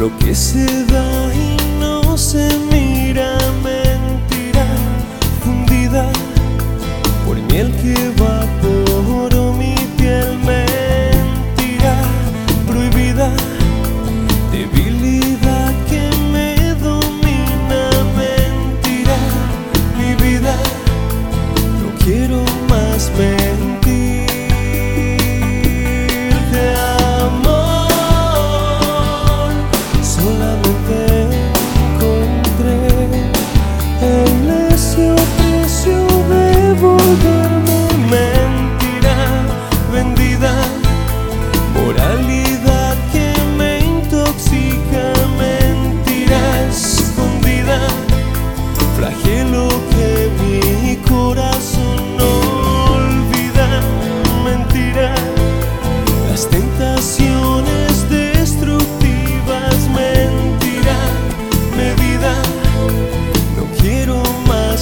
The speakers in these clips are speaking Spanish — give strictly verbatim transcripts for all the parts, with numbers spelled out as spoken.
Lo que se da y no se mira, mentira fundida por miel que evaporó mi piel, mentira prohibida, debilidad que me domina, mentira, mi vida, no quiero más mentirte, amor, solamente encontré el necio precio de volverme mentira vendida, moralidad que me intoxica, mentira escondida, flagelo que mi corazón no olvida, mentira, las tentaciones destructivas, mentira medida, no quiero más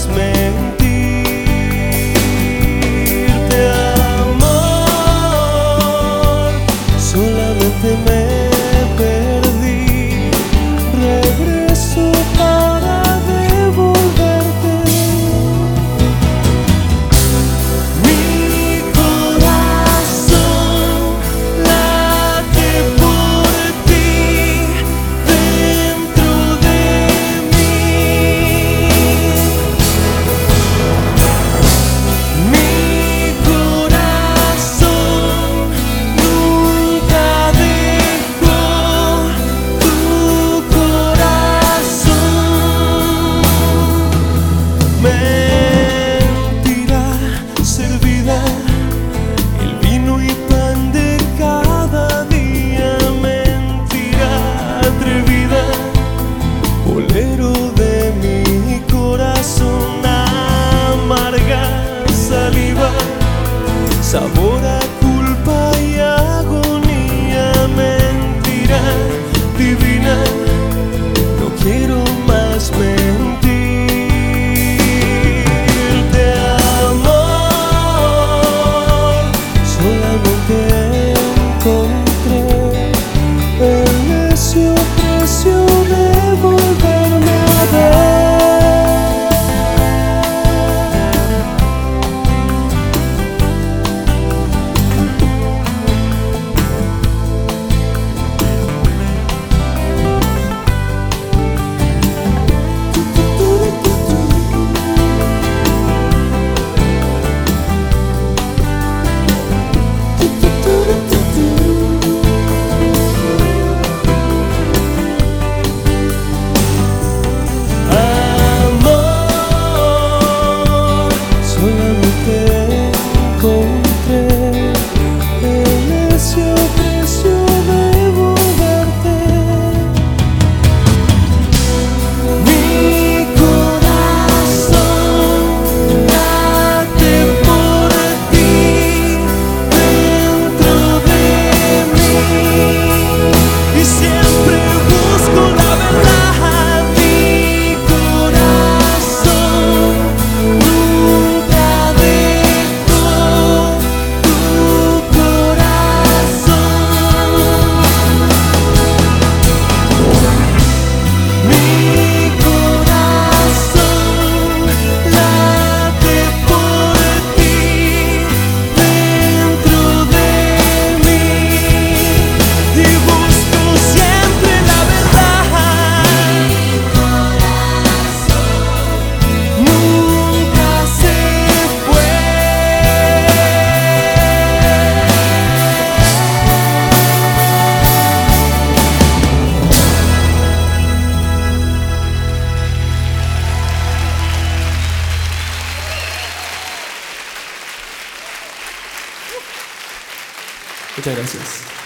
mentirte, amor, solamente me perdí, regreso para devolverte. Mi corazón late por ti dentro de mí. Mi corazón nunca dejó tu corazón. Mentira servida, el vino y pan de cada día, mentira atrevida, bolero de mi corazón, amarga saliva, sabor a culpa y agonía, mentira divina, no quiero más mentirte, amor, solamente encontré el necio precio de volverme a ver. Amor, solamente encontré el necio precio de volverte. Mi corazón late por ti dentro de mí y siempre busco la verdad. Mi corazón nunca dejó tu corazón. Mi corazón late por ti dentro de mí y busco siempre la verdad. Mi corazón nunca se fue. Muchas gracias.